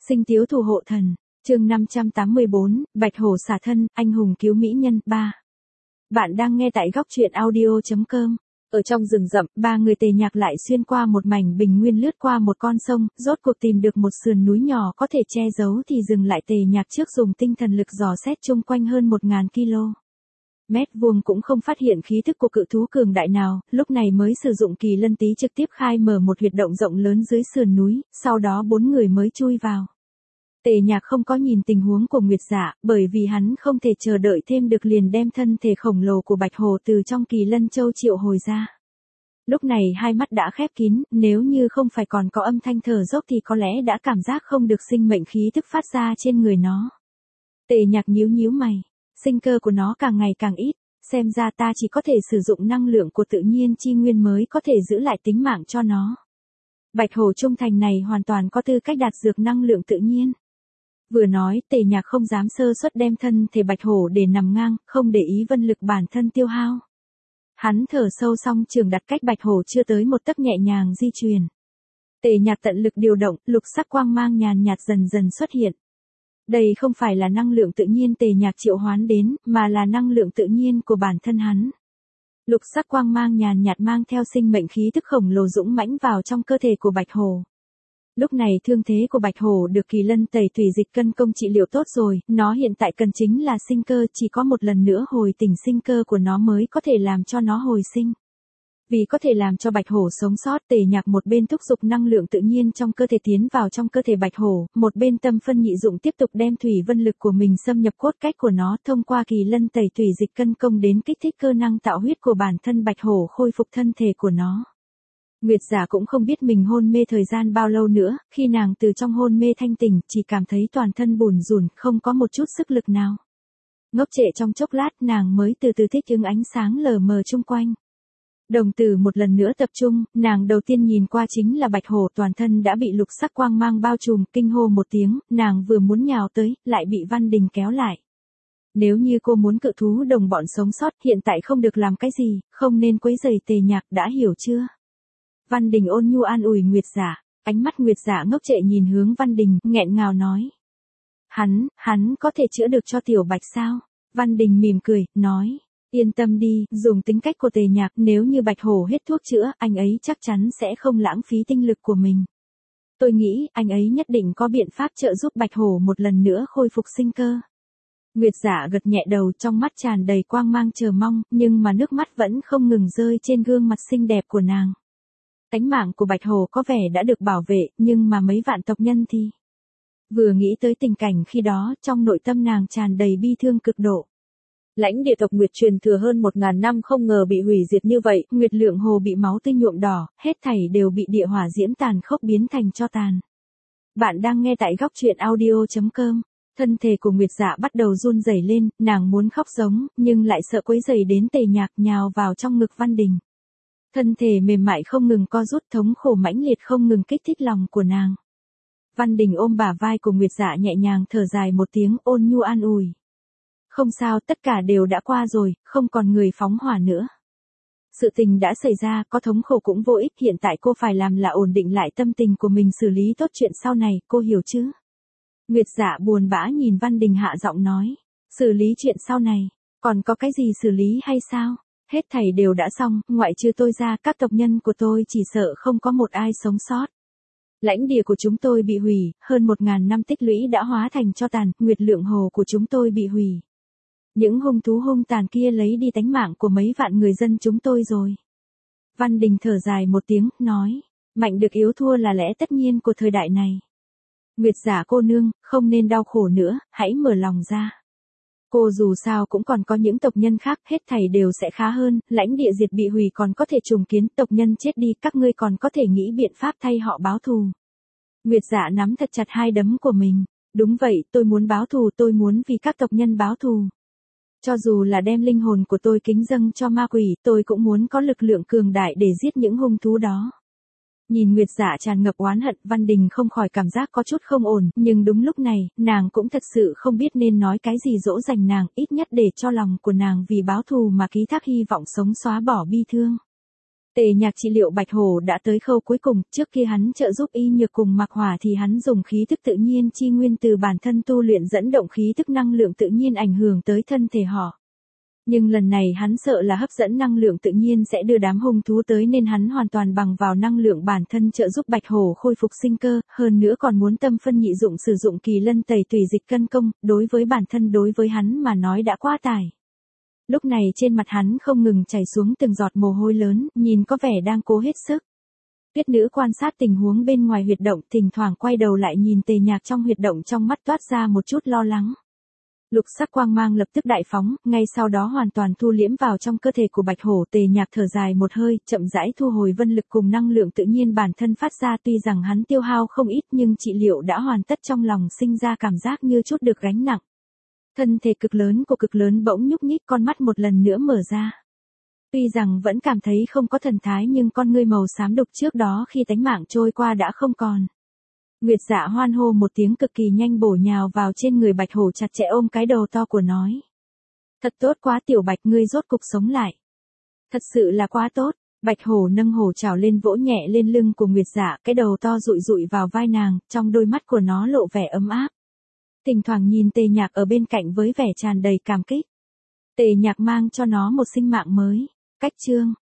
Sinh tiếu thủ hộ thần, chương 584, Bạch Hổ xả thân, anh hùng cứu mỹ nhân, 3. Bạn đang nghe tại góc truyện audio.com. Ở trong rừng rậm, ba người Tề Nhạc lại xuyên qua một mảnh bình nguyên lướt qua một con sông, rốt cuộc tìm được một sườn núi nhỏ có thể che giấu thì dừng lại. Tề Nhạc trước dùng tinh thần lực dò xét chung quanh hơn 1000 km vuông cũng không phát hiện khí thức của cự thú cường đại nào, lúc này mới sử dụng kỳ lân tí trực tiếp khai mở một huyệt động rộng lớn dưới sườn núi, sau đó 4 người mới chui vào. Tề Nhạc không có nhìn tình huống của Nguyệt Dạ, bởi vì hắn không thể chờ đợi thêm được liền đem thân thể khổng lồ của Bạch Hổ từ trong kỳ lân châu triệu hồi ra. Lúc này hai mắt đã khép kín, nếu như không phải còn có âm thanh thở dốc thì có lẽ đã cảm giác không được sinh mệnh khí thức phát ra trên người nó. Tề Nhạc nhíu nhíu mày, sinh cơ của nó càng ngày càng ít, xem ra ta chỉ có thể sử dụng năng lượng của tự nhiên chi nguyên mới có thể giữ lại tính mạng cho nó. Bạch Hổ trung thành này hoàn toàn có tư cách đạt dược năng lượng tự nhiên. Vừa nói, Tề Nhạc không dám sơ suất đem thân thể Bạch Hổ để nằm ngang, không để ý vân lực bản thân tiêu hao. Hắn thở sâu xong trường đặt cách Bạch Hổ chưa tới một tấc nhẹ nhàng di chuyển. Tề Nhạc tận lực điều động, lục sắc quang mang nhàn nhạt dần dần xuất hiện. Đây không phải là năng lượng tự nhiên Tề Nhạc triệu hoán đến, mà là năng lượng tự nhiên của bản thân hắn. Lục sắc quang mang nhàn nhạt mang theo sinh mệnh khí thức khổng lồ dũng mãnh vào trong cơ thể của Bạch Hổ. Lúc này thương thế của Bạch Hổ được kỳ lân tẩy tùy dịch cân công trị liệu tốt rồi, nó hiện tại cần chính là sinh cơ, chỉ có một lần nữa hồi tỉnh sinh cơ của nó mới có thể làm cho nó hồi sinh. Vì có thể làm cho Bạch Hổ sống sót, Tề Nhạc một bên thúc giục năng lượng tự nhiên trong cơ thể tiến vào trong cơ thể Bạch Hổ, một bên tâm phân nhị dụng tiếp tục đem thủy vân lực của mình xâm nhập cốt cách của nó, thông qua kỳ lân tẩy tùy dịch cân công đến kích thích cơ năng tạo huyết của bản thân Bạch Hổ khôi phục thân thể của nó. Nguyệt Dạ cũng không biết mình hôn mê thời gian bao lâu nữa, khi nàng từ trong hôn mê thanh tỉnh, chỉ cảm thấy toàn thân bùn rùn, không có một chút sức lực nào. Ngốc trệ trong chốc lát, nàng mới từ từ thích ứng ánh sáng lờ mờ chung quanh. Đồng tử một lần nữa tập trung, nàng đầu tiên nhìn qua chính là Bạch Hổ, toàn thân đã bị lục sắc quang mang bao trùm, kinh hô một tiếng, nàng vừa muốn nhào tới, lại bị Văn Đình kéo lại. Nếu như cô muốn cự thú đồng bọn sống sót, hiện tại không được làm cái gì, không nên quấy rầy Tề Nhạc, đã hiểu chưa? Văn Đình ôn nhu an ủi Nguyệt Dạ, ánh mắt Nguyệt Dạ ngốc trệ nhìn hướng Văn Đình, nghẹn ngào nói. Hắn có thể chữa được cho Tiểu Bạch sao? Văn Đình mỉm cười, nói. Yên tâm đi, dùng tính cách của Tề Nhạc, nếu như Bạch Hổ hết thuốc chữa, anh ấy chắc chắn sẽ không lãng phí tinh lực của mình. Tôi nghĩ, anh ấy nhất định có biện pháp trợ giúp Bạch Hổ một lần nữa khôi phục sinh cơ. Nguyệt Dạ gật nhẹ đầu, trong mắt tràn đầy quang mang chờ mong, nhưng mà nước mắt vẫn không ngừng rơi trên gương mặt xinh đẹp của nàng. Tánh mạng của Bạch Hổ có vẻ đã được bảo vệ, nhưng mà mấy vạn tộc nhân thì... Vừa nghĩ tới tình cảnh khi đó, trong nội tâm nàng tràn đầy bi thương cực độ. Lãnh địa tộc Nguyệt truyền thừa hơn 1000 năm không ngờ bị hủy diệt như vậy, Nguyệt Lượng Hồ bị máu tươi nhuộm đỏ, hết thảy đều bị địa hỏa diễm tàn khốc biến thành tro tàn. Bạn đang nghe tại góc truyện audio.com. Thân thể của Nguyệt Dạ bắt đầu run rẩy lên, nàng muốn khóc giống, nhưng lại sợ quấy rầy đến Tề Nhạc, nhào vào trong ngực Văn Đình. Thân thể mềm mại không ngừng co rút, thống khổ mãnh liệt không ngừng kích thích lòng của nàng. Văn Đình ôm bả vai của Nguyệt Dạ nhẹ nhàng thở dài một tiếng, ôn nhu an ủi. Không sao, tất cả đều đã qua rồi, không còn người phóng hỏa nữa. Sự tình đã xảy ra, có thống khổ cũng vô ích, hiện tại cô phải làm là ổn định lại tâm tình của mình, xử lý tốt chuyện sau này, cô hiểu chứ? Nguyệt Dạ buồn bã nhìn Văn Đình hạ giọng nói. Xử lý chuyện sau này, còn có cái gì xử lý hay sao? Hết thảy đều đã xong, ngoại trừ tôi ra, các tộc nhân của tôi chỉ sợ không có một ai sống sót. Lãnh địa của chúng tôi bị hủy, hơn 1000 năm tích lũy đã hóa thành tro tàn, Nguyệt Lượng Hồ của chúng tôi bị hủy. Những hung thú hung tàn kia lấy đi tánh mạng của mấy vạn người dân chúng tôi rồi. Văn Đình thở dài một tiếng, nói, mạnh được yếu thua là lẽ tất nhiên của thời đại này. Nguyệt Dạ cô nương, không nên đau khổ nữa, hãy mở lòng ra. Cô dù sao cũng còn có những tộc nhân khác, hết thảy đều sẽ khá hơn, lãnh địa diệt bị hủy còn có thể trùng kiến, tộc nhân chết đi, các ngươi còn có thể nghĩ biện pháp thay họ báo thù. Nguyệt Dạ nắm thật chặt hai đấm của mình. Đúng vậy, tôi muốn báo thù, tôi muốn vì các tộc nhân báo thù. Cho dù là đem linh hồn của tôi kính dâng cho ma quỷ, tôi cũng muốn có lực lượng cường đại để giết những hung thú đó. Nhìn Nguyệt Dạ tràn ngập oán hận, Văn Đình không khỏi cảm giác có chút không ổn, nhưng đúng lúc này, nàng cũng thật sự không biết nên nói cái gì dỗ dành nàng, ít nhất để cho lòng của nàng vì báo thù mà ký thác hy vọng sống xóa bỏ bi thương. Tề Nhạc trị liệu Bạch Hổ đã tới khâu cuối cùng, trước khi hắn trợ giúp Y Nhược cùng Mạc Hỏa thì hắn dùng khí thức tự nhiên chi nguyên từ bản thân tu luyện dẫn động khí thức năng lượng tự nhiên ảnh hưởng tới thân thể họ. Nhưng lần này hắn sợ là hấp dẫn năng lượng tự nhiên sẽ đưa đám hung thú tới nên hắn hoàn toàn bằng vào năng lượng bản thân trợ giúp Bạch Hổ khôi phục sinh cơ, hơn nữa còn muốn tâm phân nhị dụng sử dụng kỳ lân tẩy tùy dịch cân công, đối với bản thân đối với hắn mà nói đã quá tải. Lúc này trên mặt hắn không ngừng chảy xuống từng giọt mồ hôi lớn, nhìn có vẻ đang cố hết sức. Tuyết nữ quan sát tình huống bên ngoài huyệt động, thỉnh thoảng quay đầu lại nhìn Tề Nhạc trong huyệt động, trong mắt toát ra một chút lo lắng. Lục sắc quang mang lập tức đại phóng, ngay sau đó hoàn toàn thu liễm vào trong cơ thể của Bạch Hổ. Tề Nhạc thở dài một hơi, chậm rãi thu hồi vân lực cùng năng lượng tự nhiên bản thân phát ra, tuy rằng hắn tiêu hao không ít nhưng trị liệu đã hoàn tất, trong lòng sinh ra cảm giác như chút được gánh nặng. Thân thể cực lớn bỗng nhúc nhích, con mắt một lần nữa mở ra. Tuy rằng vẫn cảm thấy không có thần thái nhưng con ngươi màu xám đục trước đó khi tánh mạng trôi qua đã không còn. Nguyệt Dạ hoan hô một tiếng, cực kỳ nhanh bổ nhào vào trên người Bạch Hổ, chặt chẽ ôm cái đầu to của nói. Thật tốt quá Tiểu Bạch, ngươi rốt cục sống lại. Thật sự là quá tốt. Bạch Hổ nâng hổ trảo lên vỗ nhẹ lên lưng của Nguyệt Dạ, cái đầu to dụi dụi vào vai nàng, trong đôi mắt của nó lộ vẻ ấm áp. Thỉnh thoảng nhìn Tề Nhạc ở bên cạnh với vẻ tràn đầy cảm kích. Tề Nhạc mang cho nó một sinh mạng mới. Cách chương